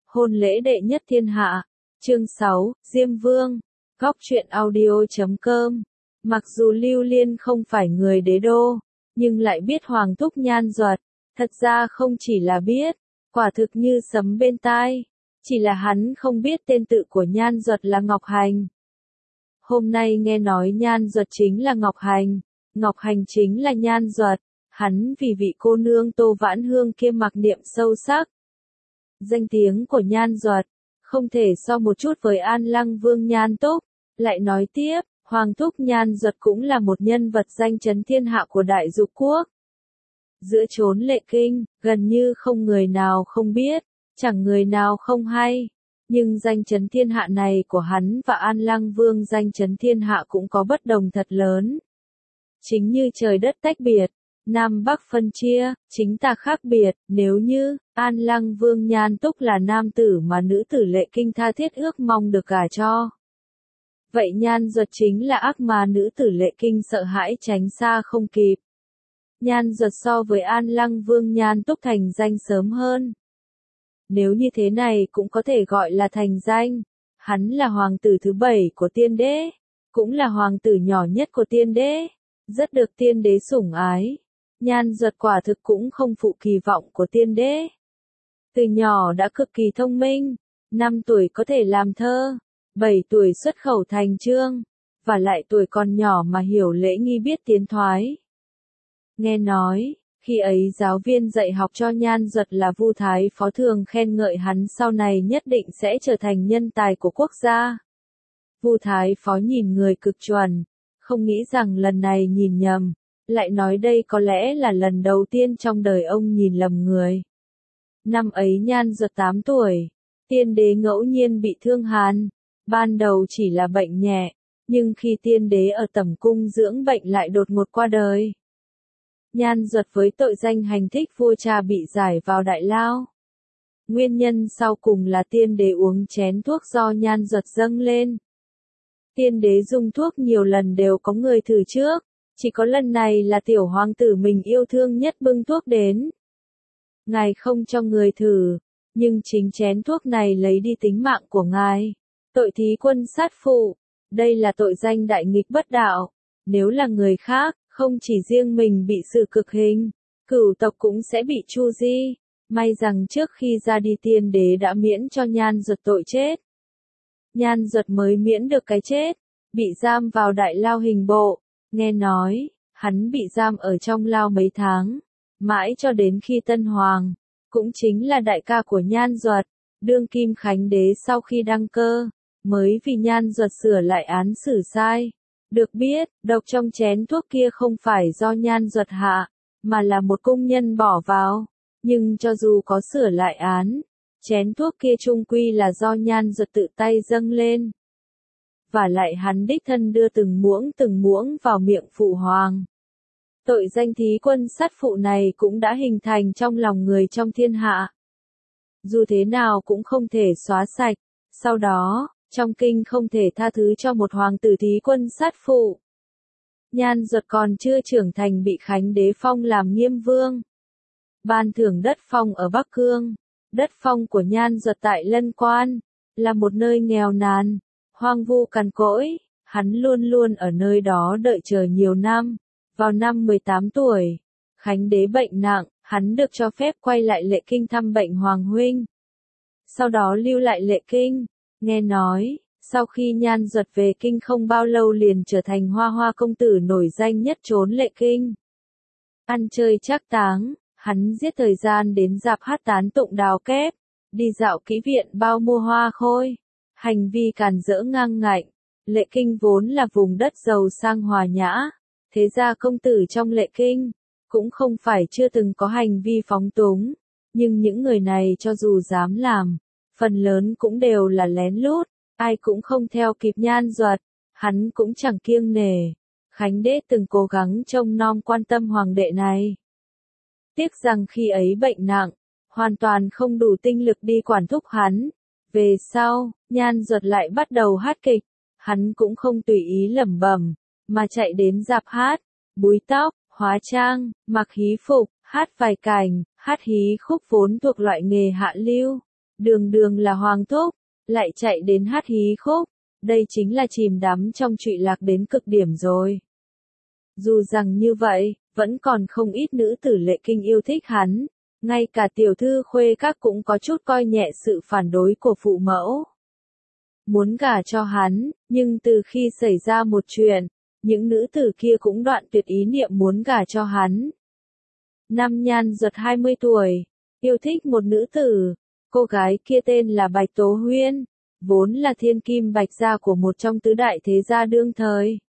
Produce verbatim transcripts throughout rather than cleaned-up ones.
Hôn lễ đệ nhất thiên hạ. Chương sáu, Diêm Vương. Góc truyện audio chấm com. Mặc dù Lưu Liên không phải người đế đô, nhưng lại biết Hoàng thúc Nhan Duật. Thật ra không chỉ là biết, quả thực như sấm bên tai. Chỉ là hắn không biết tên tự của Nhan Duật là Ngọc Hành. Hôm nay nghe nói Nhan Duật chính là Ngọc Hành, Ngọc Hành chính là Nhan Duật. Hắn vì vị cô nương Tô Vãn Hương kia mặc niệm sâu sắc. Danh tiếng của Nhan Duật không thể so một chút với An Lăng Vương Nhan Túc. Lại nói tiếp, Hoàng thúc Nhan Duật cũng là một nhân vật danh chấn thiên hạ của Đại Dục Quốc. Giữa chốn Lệ Kinh, gần như không người nào không biết, chẳng người nào không hay. Nhưng danh chấn thiên hạ này của hắn và An Lăng Vương danh chấn thiên hạ cũng có bất đồng thật lớn. Chính như trời đất tách biệt, Nam Bắc phân chia, chính ta khác biệt. Nếu như An Lăng Vương Nhan Túc là nam tử mà nữ tử Lệ Kinh tha thiết ước mong được gả cho, vậy Nhan Duật chính là ác mà nữ tử Lệ Kinh sợ hãi tránh xa không kịp. Nhan Duật so với An Lăng Vương Nhan Túc thành danh sớm hơn. Nếu như thế này cũng có thể gọi là thành danh. Hắn là hoàng tử thứ bảy của tiên đế, cũng là hoàng tử nhỏ nhất của tiên đế, rất được tiên đế sủng ái. Nhan Duật quả thực cũng không phụ kỳ vọng của tiên đế. Từ nhỏ đã cực kỳ thông minh, năm tuổi có thể làm thơ, bảy tuổi xuất khẩu thành chương, và lại tuổi còn nhỏ mà hiểu lễ nghi biết tiến thoái. Nghe nói, khi ấy giáo viên dạy học cho Nhan Duật là Vu Thái Phó thường khen ngợi hắn sau này nhất định sẽ trở thành nhân tài của quốc gia. Vu Thái Phó nhìn người cực chuẩn, không nghĩ rằng lần này nhìn nhầm, lại nói đây có lẽ là lần đầu tiên trong đời ông nhìn lầm người. Năm ấy Nhan Duật tám tuổi, tiên đế ngẫu nhiên bị thương hàn, ban đầu chỉ là bệnh nhẹ, nhưng khi tiên đế ở tẩm cung dưỡng bệnh lại đột ngột qua đời. Nhan Duật với tội danh hành thích vua cha bị giải vào đại lao. Nguyên nhân sau cùng là tiên đế uống chén thuốc do Nhan Duật dâng lên. Tiên đế dùng thuốc nhiều lần đều có người thử trước, chỉ có lần này là tiểu hoàng tử mình yêu thương nhất bưng thuốc đến. Ngài không cho người thử, nhưng chính chén thuốc này lấy đi tính mạng của ngài. Tội thí quân sát phụ, đây là tội danh đại nghịch bất đạo. Nếu là người khác, không chỉ riêng mình bị xử cực hình, cửu tộc cũng sẽ bị tru di. May rằng trước khi ra đi tiên đế đã miễn cho Nhan Duật tội chết. Nhan Duật mới miễn được cái chết, bị giam vào đại lao hình bộ. Nghe nói, hắn bị giam ở trong lao mấy tháng, mãi cho đến khi Tân Hoàng, cũng chính là đại ca của Nhan Duật, đương kim Khánh đế sau khi đăng cơ, mới vì Nhan Duật sửa lại án xử sai. Được biết, độc trong chén thuốc kia không phải do Nhan Duật hạ, mà là một công nhân bỏ vào. Nhưng cho dù có sửa lại án, chén thuốc kia chung quy là do Nhan Duật tự tay dâng lên. Và lại hắn đích thân đưa từng muỗng từng muỗng vào miệng phụ hoàng. Tội danh thí quân sát phụ này cũng đã hình thành trong lòng người trong thiên hạ. Dù thế nào cũng không thể xóa sạch. Sau đó, trong kinh không thể tha thứ cho một hoàng tử thí quân sát phụ. Nhan Duật còn chưa trưởng thành bị Khánh đế phong làm Nghiêm Vương. Ban thưởng đất phong ở Bắc Cương. Đất phong của Nhan Duật tại Lân Quan, là một nơi nghèo nàn, hoang vu cằn cỗi. Hắn luôn luôn ở nơi đó đợi chờ nhiều năm. Vào năm mười tám tuổi, Khánh đế bệnh nặng, hắn được cho phép quay lại Lệ Kinh thăm bệnh hoàng huynh. Sau đó lưu lại Lệ Kinh. Nghe nói, sau khi Nhan Duật về kinh không bao lâu liền trở thành hoa hoa công tử nổi danh nhất chốn Lệ Kinh. Ăn chơi trác táng, hắn giết thời gian đến rạp hát tán tụng đào kép, đi dạo kỹ viện bao mua hoa khôi, hành vi càn rỡ ngang ngạnh. Lệ Kinh vốn là vùng đất giàu sang hòa nhã, thế ra công tử trong Lệ Kinh cũng không phải chưa từng có hành vi phóng túng, nhưng những người này cho dù dám làm, phần lớn cũng đều là lén lút, ai cũng không theo kịp Nhan Duật, hắn cũng chẳng kiêng nể. Khánh đế từng cố gắng trông nom quan tâm hoàng đệ này. Tiếc rằng khi ấy bệnh nặng, hoàn toàn không đủ tinh lực đi quản thúc hắn. Về sau, Nhan Duật lại bắt đầu hát kịch, hắn cũng không tùy ý lẩm bẩm, mà chạy đến rạp hát, búi tóc, hóa trang, mặc hí phục, hát vài cảnh, hát hí khúc vốn thuộc loại nghề hạ lưu. Đường đường là hoàng thúc, lại chạy đến hát hí khúc, đây chính là chìm đắm trong trụy lạc đến cực điểm rồi. Dù rằng như vậy, vẫn còn không ít nữ tử lệ kinh yêu thích hắn, ngay cả tiểu thư khuê các cũng có chút coi nhẹ sự phản đối của phụ mẫu. Muốn gả cho hắn, nhưng từ khi xảy ra một chuyện, những nữ tử kia cũng đoạn tuyệt ý niệm muốn gả cho hắn. Năm Nhan Duật hai mươi tuổi, yêu thích một nữ tử, cô gái kia tên là Bạch Tố Huyên, vốn là thiên kim bạch gia của một trong tứ đại thế gia đương thời.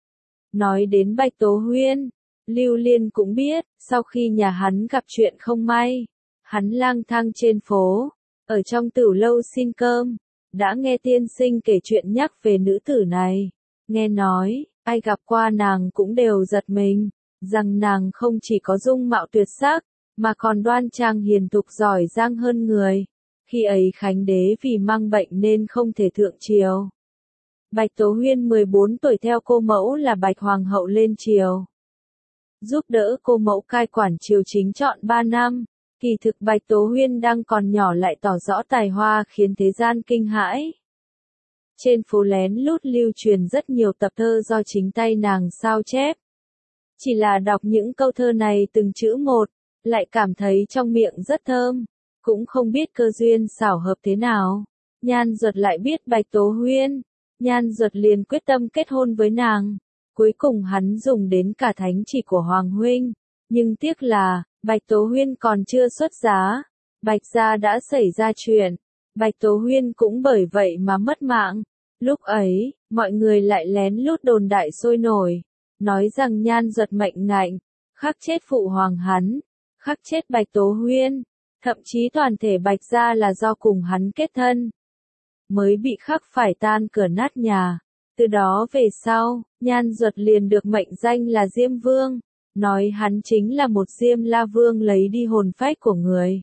Nói đến Bạch Tố Huyên, Lưu Liên cũng biết, sau khi nhà hắn gặp chuyện không may, hắn lang thang trên phố, ở trong tửu lâu xin cơm, đã nghe tiên sinh kể chuyện nhắc về nữ tử này. Nghe nói, ai gặp qua nàng cũng đều giật mình, rằng nàng không chỉ có dung mạo tuyệt sắc, mà còn đoan trang hiền thục giỏi giang hơn người. Khi ấy Khánh đế vì mang bệnh nên không thể thượng triều. Bạch Tố Huyên mười bốn tuổi theo cô mẫu là Bạch Hoàng hậu lên triều. Giúp đỡ cô mẫu cai quản triều chính trọn ba năm, kỳ thực Bạch Tố Huyên đang còn nhỏ lại tỏ rõ tài hoa khiến thế gian kinh hãi. Trên phố lén lút lưu truyền rất nhiều tập thơ do chính tay nàng sao chép. Chỉ là đọc những câu thơ này từng chữ một, lại cảm thấy trong miệng rất thơm, cũng không biết cơ duyên xảo hợp thế nào. Nhan Duật lại biết Bạch Tố Huyên, Nhan Duật liền quyết tâm kết hôn với nàng. Cuối cùng hắn dùng đến cả thánh chỉ của Hoàng huynh, nhưng tiếc là, Bạch Tố Huyên còn chưa xuất giá, Bạch gia đã xảy ra chuyện, Bạch Tố Huyên cũng bởi vậy mà mất mạng. Lúc ấy, mọi người lại lén lút đồn đại sôi nổi, nói rằng Nhan Duật mệnh ngạnh, khắc chết phụ hoàng hắn, khắc chết Bạch Tố Huyên, thậm chí toàn thể Bạch gia là do cùng hắn kết thân, mới bị khắc phải tan cửa nát nhà. Từ đó về sau, Nhan Duật liền được mệnh danh là Diêm Vương, nói hắn chính là một Diêm La Vương lấy đi hồn phách của người.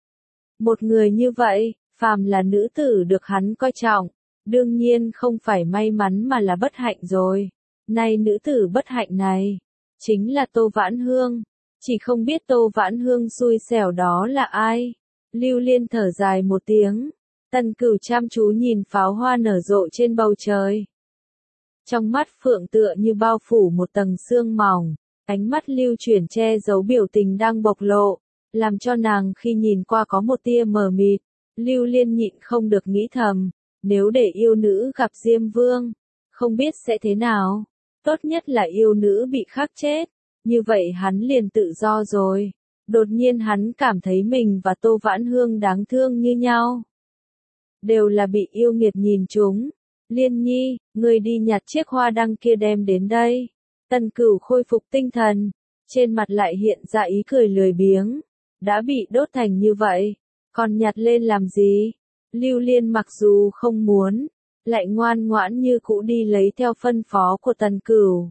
Một người như vậy, phàm là nữ tử được hắn coi trọng, đương nhiên không phải may mắn mà là bất hạnh rồi. Nay nữ tử bất hạnh này, chính là Tô Vãn Hương, chỉ không biết Tô Vãn Hương xui xẻo đó là ai. Lưu Liên thở dài một tiếng, Tần Cửu chăm chú nhìn pháo hoa nở rộ trên bầu trời. Trong mắt Phượng tựa như bao phủ một tầng sương mỏng, ánh mắt lưu chuyển che giấu biểu tình đang bộc lộ, làm cho nàng khi nhìn qua có một tia mờ mịt. Lưu Liên nhịn không được nghĩ thầm, nếu để yêu nữ gặp Diêm Vương, không biết sẽ thế nào. Tốt nhất là yêu nữ bị khắc chết, như vậy hắn liền tự do rồi. Đột nhiên hắn cảm thấy mình và Tô Vãn Hương đáng thương như nhau. Đều là bị yêu nghiệt nhìn trúng. Liên Nhi, người đi nhặt chiếc hoa đăng kia đem đến đây. Tần Cửu khôi phục tinh thần, trên mặt lại hiện ra ý cười lười biếng. Đã bị đốt thành như vậy, còn nhặt lên làm gì? Lưu Liên mặc dù không muốn, lại ngoan ngoãn như cũ đi lấy theo phân phó của Tần Cửu.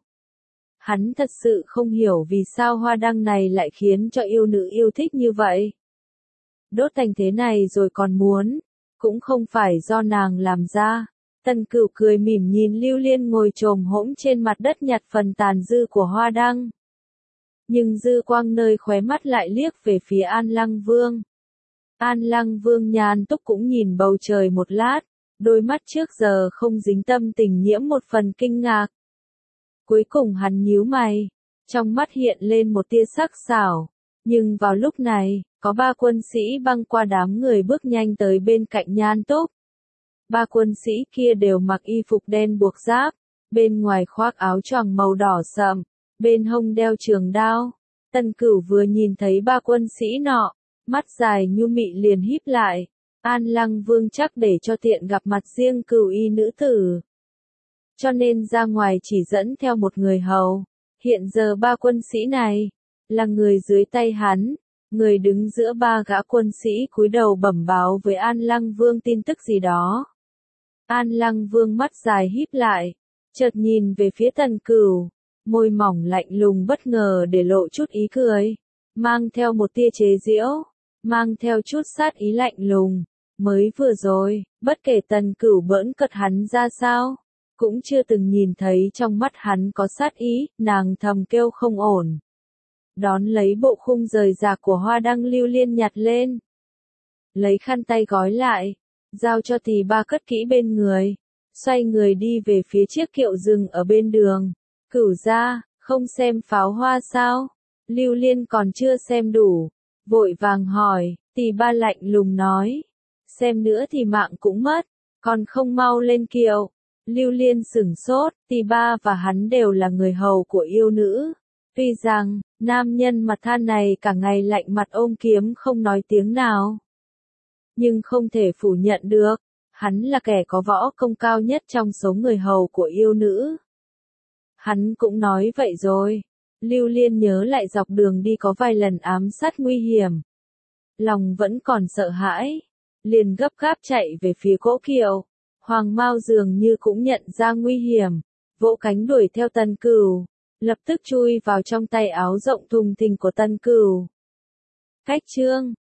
Hắn thật sự không hiểu vì sao hoa đăng này lại khiến cho yêu nữ yêu thích như vậy. Đốt thành thế này rồi còn muốn, cũng không phải do nàng làm ra. Tần Cửu cười mỉm nhìn Lưu Liên ngồi chồm hỗn trên mặt đất nhặt phần tàn dư của hoa đăng. Nhưng dư quang nơi khóe mắt lại liếc về phía An Lăng Vương. An Lăng Vương nhàn túc cũng nhìn bầu trời một lát, đôi mắt trước giờ không dính tâm tình nhiễm một phần kinh ngạc. Cuối cùng hắn nhíu mày, trong mắt hiện lên một tia sắc sảo, nhưng vào lúc này, có ba quân sĩ băng qua đám người bước nhanh tới bên cạnh Nhan Túc. Ba quân sĩ kia đều mặc y phục đen buộc giáp, bên ngoài khoác áo choàng màu đỏ sậm, bên hông đeo trường đao. Tần Cửu vừa nhìn thấy ba quân sĩ nọ, mắt dài nhu mị liền híp lại. An Lăng Vương chắc để cho tiện gặp mặt riêng Cửu y nữ tử, cho nên ra ngoài chỉ dẫn theo một người hầu. Hiện giờ ba quân sĩ này là người dưới tay hắn. Người đứng giữa ba gã quân sĩ cúi đầu bẩm báo với An Lăng Vương tin tức gì đó. An Lăng Vương mắt dài híp lại, chợt nhìn về phía Tần Cửu, môi mỏng lạnh lùng bất ngờ để lộ chút ý cười, mang theo một tia chế giễu, mang theo chút sát ý lạnh lùng. Mới vừa rồi, bất kể Tần Cửu bỡn cợt hắn ra sao, cũng chưa từng nhìn thấy trong mắt hắn có sát ý. Nàng thầm kêu không ổn, đón lấy bộ khung rời rạc của hoa đăng Lưu Liên nhặt lên. lấy khăn tay gói lại, giao cho Tỳ Ba cất kỹ bên người, xoay người đi về phía chiếc kiệu dừng ở bên đường. Cửu gia, không xem pháo hoa sao? Lưu Liên còn chưa xem đủ, vội vàng hỏi, Tỳ Ba lạnh lùng nói, xem nữa thì mạng cũng mất, còn không mau lên kiệu. Lưu Liên sửng sốt, Tỳ Ba và hắn đều là người hầu của yêu nữ. Tuy rằng, nam nhân mặt than này cả ngày lạnh mặt ôm kiếm không nói tiếng nào. Nhưng không thể phủ nhận được, hắn là kẻ có võ công cao nhất trong số người hầu của yêu nữ. Hắn cũng nói vậy rồi. Lưu Liên nhớ lại dọc đường đi có vài lần ám sát nguy hiểm. Lòng vẫn còn sợ hãi. Liền gấp gáp chạy về phía cỗ kiệu. Hoàng Mao dường như cũng nhận ra nguy hiểm. Vỗ cánh đuổi theo Tân Cửu. Lập tức chui vào trong tay áo rộng thùng thình của Tân Cửu. Cách chương